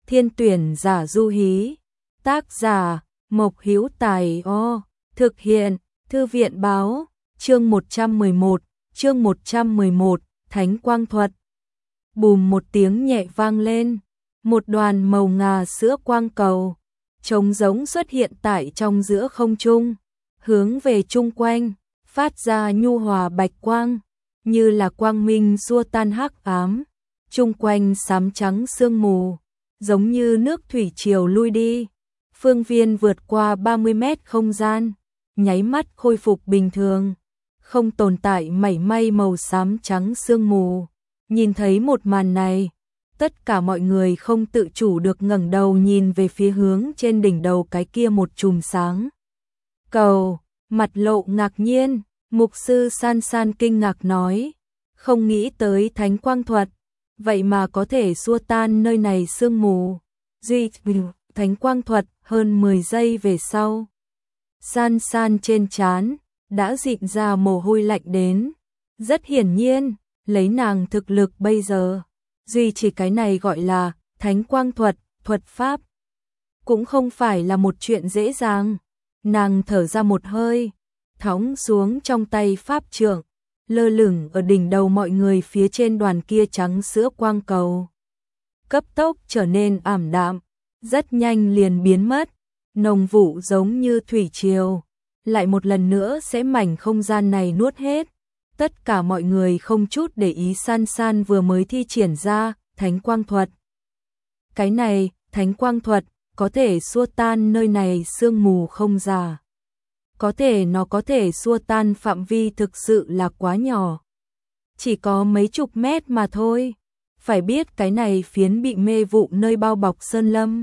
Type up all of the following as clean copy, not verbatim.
Thiên tuyển giả du hí. Tác giả Mộc Hữu Tài. Thực hiện Thư viện báo. Chương 111, Thánh Quang Thuật. Bùm một tiếng nhẹ vang lên, một đoàn màu ngà sữa quang cầu trống rỗng xuất hiện tại trong giữa không trung, hướng về chung quanh, phát ra nhu hòa bạch quang, như là quang minh xua tan hắc ám. Chung quanh xám trắng sương mù, giống như nước thủy triều lui đi. Phương viên vượt qua 30 mét không gian, nháy mắt khôi phục bình thường, không tồn tại mảy may màu xám trắng sương mù. Nhìn thấy một màn này, tất cả mọi người không tự chủ được ngẩng đầu nhìn về phía hướng trên đỉnh đầu cái kia một chùm sáng cầu, mặt lộ ngạc nhiên. Mục sư San San kinh ngạc nói, không nghĩ tới Thánh Quang Thuật vậy mà có thể xua tan nơi này sương mù. Thánh Quang Thuật. Hơn 10 giây về sau, San San trên trán đã dịn ra mồ hôi lạnh đến. Rất hiển nhiên, lấy nàng thực lực bây giờ, duy chỉ cái này gọi là Thánh Quang Thuật, thuật pháp, cũng không phải là một chuyện dễ dàng. Nàng thở ra một hơi, thõng xuống trong tay pháp trượng, lơ lửng ở đỉnh đầu mọi người phía trên đoàn kia trắng sữa quang cầu. Cấp tốc trở nên ảm đạm, rất nhanh liền biến mất, nồng vụ giống như thủy triều, lại một lần nữa sẽ mảnh không gian này nuốt hết. Tất cả mọi người không chút để ý San San vừa mới thi triển ra Thánh Quang Thuật. Cái này, Thánh Quang Thuật, có thể xua tan nơi này sương mù không giả. Có thể nó có thể xua tan phạm vi thực sự là quá nhỏ. Chỉ có mấy chục mét mà thôi. Phải biết cái này phiến bị mê vụ nơi bao bọc sơn lâm,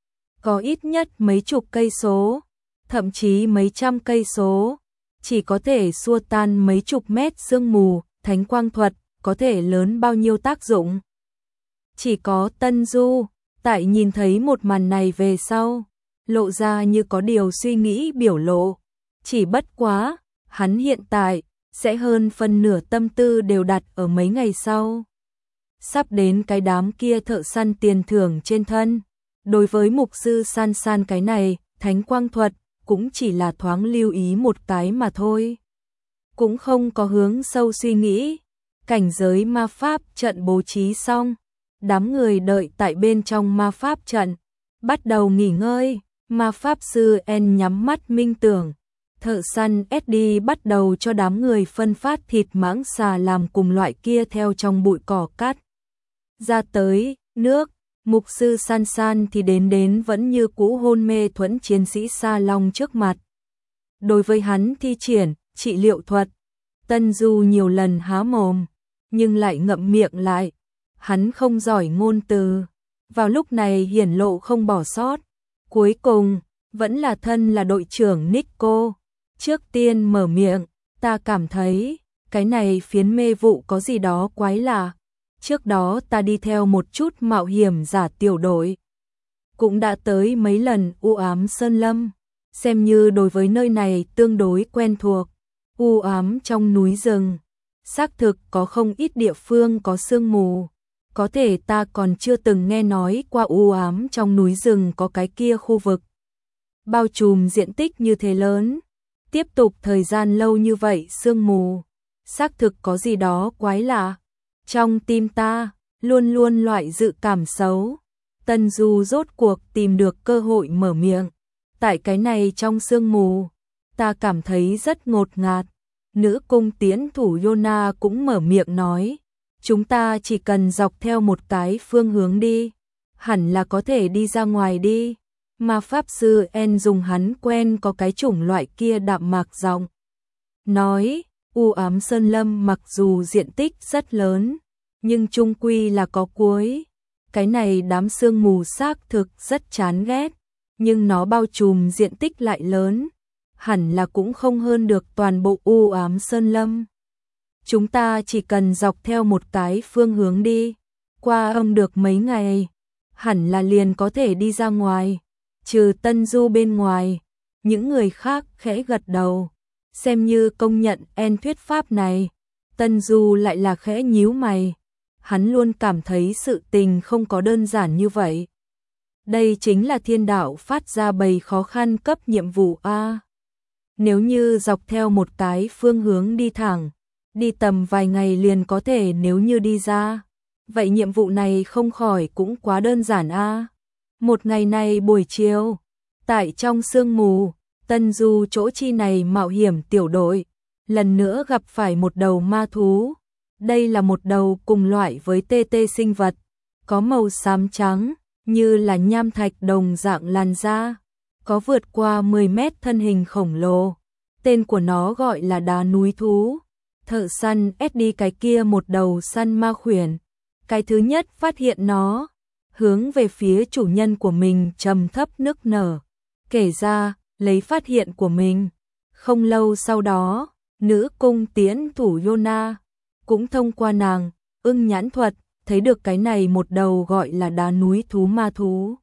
có ít nhất mấy chục cây số, thậm chí mấy trăm cây số, chỉ có thể xua tan mấy chục mét sương mù. Thánh Quang Thuật có thể lớn bao nhiêu tác dụng. Chỉ có Tân Du, tại nhìn thấy một màn này về sau, lộ ra như có điều suy nghĩ biểu lộ. Chỉ bất quá, hắn hiện tại sẽ hơn phân nửa tâm tư đều đặt ở mấy ngày sau. Sắp đến cái đám kia thợ săn tiền thưởng trên thân. Đối với mục sư San San cái này, Thánh Quang Thuật cũng chỉ là thoáng lưu ý một cái mà thôi. Cũng không có hướng sâu suy nghĩ. Cảnh giới ma pháp trận bố trí xong, đám người đợi tại bên trong ma pháp trận, bắt đầu nghỉ ngơi. Ma pháp sư N nhắm mắt minh tưởng. Thợ săn SD bắt đầu cho đám người phân phát thịt mãng xà làm cùng loại kia theo trong bụi cỏ cắt ra tới nước. Mục sư San San thì đến vẫn như cũ hôn mê thuẫn chiến sĩ Sa Long trước mặt. Đối với hắn thi triển trị liệu thuật, Tân Du nhiều lần há mồm, nhưng lại ngậm miệng lại. Hắn không giỏi ngôn từ, vào lúc này hiển lộ không bỏ sót. Cuối cùng, vẫn là thân là đội trưởng Nico. Trước tiên mở miệng, ta cảm thấy, cái này phiến mê vụ có gì đó quái lạ. Trước đó ta đi theo một chút mạo hiểm giả tiểu đội, cũng đã tới mấy lần u ám sơn lâm, xem như đối với nơi này tương đối quen thuộc. U ám trong núi rừng, xác thực có không ít địa phương có sương mù, có thể ta còn chưa từng nghe nói qua u ám trong núi rừng có cái kia khu vực bao trùm diện tích như thế lớn, tiếp tục thời gian lâu như vậy sương mù, xác thực có gì đó quái lạ. Trong tim ta, luôn luôn loại dự cảm xấu. Tân Du rốt cuộc tìm được cơ hội mở miệng. Tại cái này trong sương mù, ta cảm thấy rất ngột ngạt. Nữ cung tiến thủ Yona cũng mở miệng nói. Chúng ta chỉ cần dọc theo một cái phương hướng đi, hẳn là có thể đi ra ngoài đi. Ma pháp sư En dùng hắn quen có cái chủng loại kia đạm mạc giọng nói. U ám sơn lâm mặc dù diện tích rất lớn, nhưng chung quy là có cuối. Cái này đám sương mù xác thực rất chán ghét, nhưng nó bao trùm diện tích lại lớn, hẳn là cũng không hơn được toàn bộ u ám sơn lâm. Chúng ta chỉ cần dọc theo một cái phương hướng đi, qua được mấy ngày, hẳn là liền có thể đi ra ngoài. Trừ Tân Du bên ngoài, những người khác khẽ gật đầu, xem như công nhận thuyết pháp này. Tân Du lại là khẽ nhíu mày, hắn luôn cảm thấy sự tình không có đơn giản như vậy. Đây chính là thiên đạo phát ra bầy khó khăn cấp nhiệm vụ a. Nếu như dọc theo một cái phương hướng đi thẳng, đi tầm vài ngày liền có thể, nếu như đi ra, vậy nhiệm vụ này không khỏi cũng quá đơn giản a. Một ngày này buổi chiều, tại trong sương mù, Tân Du chỗ chi này mạo hiểm tiểu đội, lần nữa gặp phải một đầu ma thú. Đây là một đầu cùng loại với TT sinh vật, có màu xám trắng, như là nham thạch đồng dạng làn da, có vượt qua 10 mét thân hình khổng lồ. Tên của nó gọi là đá núi thú. Thợ săn SD cái kia một đầu săn ma khuyển. Cái thứ nhất phát hiện nó, hướng về phía chủ nhân của mình trầm thấp nức nở, kể ra lấy phát hiện của mình. Không lâu sau đó, nữ cung tiễn thủ Yona cũng thông qua nàng ưng nhãn thuật thấy được cái này một đầu gọi là đá núi thú ma thú.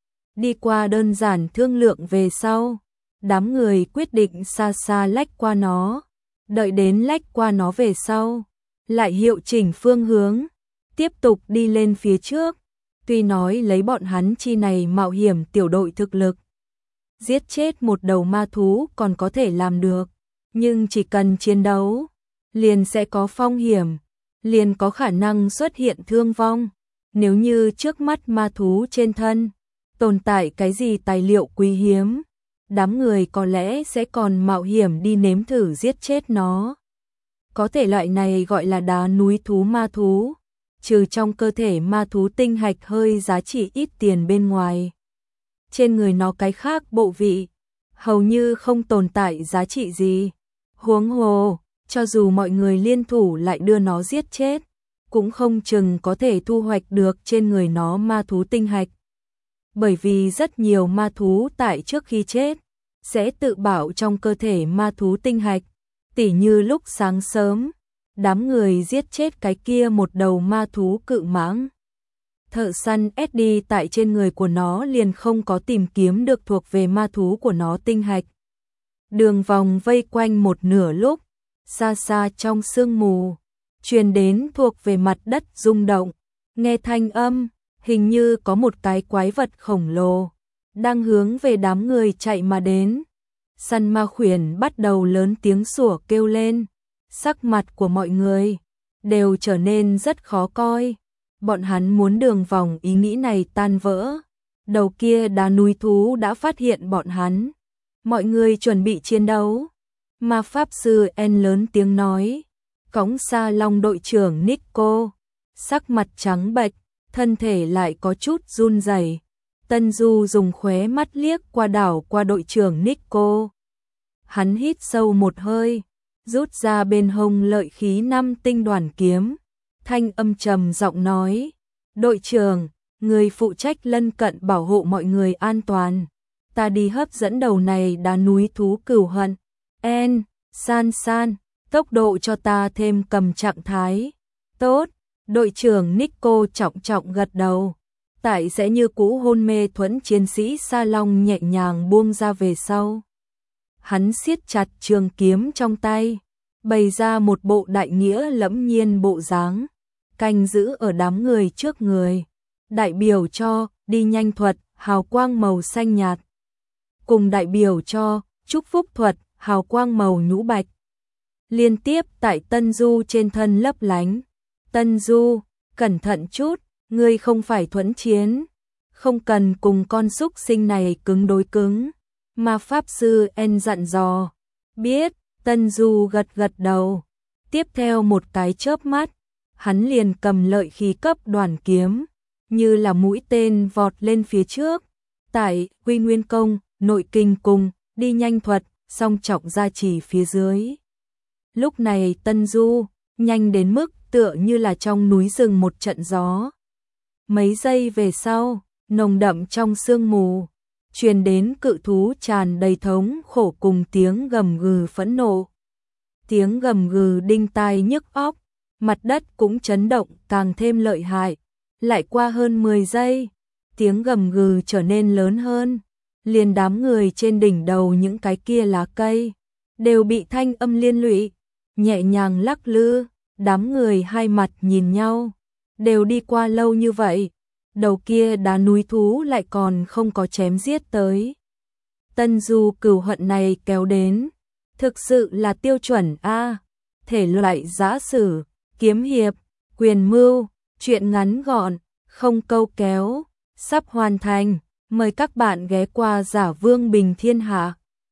Đi qua đơn giản thương lượng về sau, đám người quyết định xa xa lách qua nó. Đợi đến lách qua nó về sau, lại hiệu chỉnh phương hướng, tiếp tục đi lên phía trước. Tuy nói lấy bọn hắn chi này mạo hiểm tiểu đội thực lực, giết chết một đầu ma thú còn có thể làm được, nhưng chỉ cần chiến đấu, liền sẽ có phong hiểm, liền có khả năng xuất hiện thương vong. Nếu như trước mắt ma thú trên thân tồn tại cái gì tài liệu quý hiếm, đám người có lẽ sẽ còn mạo hiểm đi nếm thử giết chết nó. Có thể loại này gọi là đá núi thú ma thú, trừ trong cơ thể ma thú tinh hạch hơi giá trị ít tiền bên ngoài, trên người nó cái khác bộ vị hầu như không tồn tại giá trị gì. Huống hồ, cho dù mọi người liên thủ lại đưa nó giết chết, cũng không chừng có thể thu hoạch được trên người nó ma thú tinh hạch. Bởi vì rất nhiều ma thú tại trước khi chết sẽ tự bảo trong cơ thể ma thú tinh hạch, tỉ như lúc sáng sớm, đám người giết chết cái kia một đầu ma thú cự mãng. Thợ săn SD tại trên người của nó liền không có tìm kiếm được thuộc về ma thú của nó tinh hạch. Đường vòng vây quanh một nửa lúc, xa xa trong sương mù, truyền đến thuộc về mặt đất rung động, nghe thanh âm, hình như có một cái quái vật khổng lồ đang hướng về đám người chạy mà đến. Săn ma khuyển bắt đầu lớn tiếng sủa kêu lên, sắc mặt của mọi người đều trở nên rất khó coi. Bọn hắn muốn đường vòng ý nghĩ này tan vỡ. Đầu kia đá núi thú đã phát hiện bọn hắn. Mọi người chuẩn bị chiến đấu. Ma pháp sư En lớn tiếng nói, cõng Sa Long đội trưởng Nico, sắc mặt trắng bệch, thân thể lại có chút run rẩy. Tân Du dùng khóe mắt liếc qua đảo qua đội trưởng Nico. Hắn hít sâu một hơi, rút ra bên hông lợi khí 5 tinh đoàn kiếm, thanh âm trầm giọng nói, đội trưởng, người phụ trách lân cận bảo hộ mọi người an toàn, ta đi hấp dẫn đầu này đá núi thú cửu hận. En, San, tốc độ cho ta thêm cầm trạng thái. Tốt, đội trưởng Nico trọng gật đầu. Tại sẽ như cũ hôn mê thuẫn chiến sĩ Sa Long nhẹ nhàng buông ra về sau. Hắn siết chặt trường kiếm trong tay, bày ra một bộ đại nghĩa lẫm nhiên bộ dáng, canh giữ ở đám người trước người, đại biểu cho đi nhanh thuật, hào quang màu xanh nhạt, cùng đại biểu cho chúc phúc thuật, hào quang màu nhũ bạch. Liên tiếp tại Tân Du trên thân lấp lánh. Tân Du, cẩn thận chút, ngươi không phải thuẫn chiến, không cần cùng con súc sinh này cứng đối cứng. Ma pháp sư En dặn dò. Biết, Tân Du gật đầu. Tiếp theo một cái chớp mắt, hắn liền cầm lợi khí cấp đoàn kiếm, như là mũi tên vọt lên phía trước. Tại Quy Nguyên Công, nội kinh cùng, đi nhanh thuật, song trọng gia trì phía dưới. Lúc này Tân Du, nhanh đến mức tựa như là trong núi rừng một trận gió. Mấy giây về sau, nồng đậm trong sương mù, truyền đến cự thú tràn đầy thống khổ cùng tiếng gầm gừ phẫn nộ. Tiếng gầm gừ đinh tai nhức óc, mặt đất cũng chấn động càng thêm lợi hại. Lại qua hơn 10 giây, tiếng gầm gừ trở nên lớn hơn, liền đám người trên đỉnh đầu những cái kia lá cây đều bị thanh âm liên lụy, nhẹ nhàng lắc lư. Đám người hai mặt nhìn nhau, đều đi qua lâu như vậy, đầu kia đá núi thú lại còn không có chém giết tới. Tân Du Cửu Hận này kéo đến, thực sự là tiêu chuẩn A, thể loại giã sử, kiếm hiệp, quyền mưu, truyện ngắn gọn, không câu kéo, sắp hoàn thành, mời các bạn ghé qua Giả Vương Bình Thiên Hạ.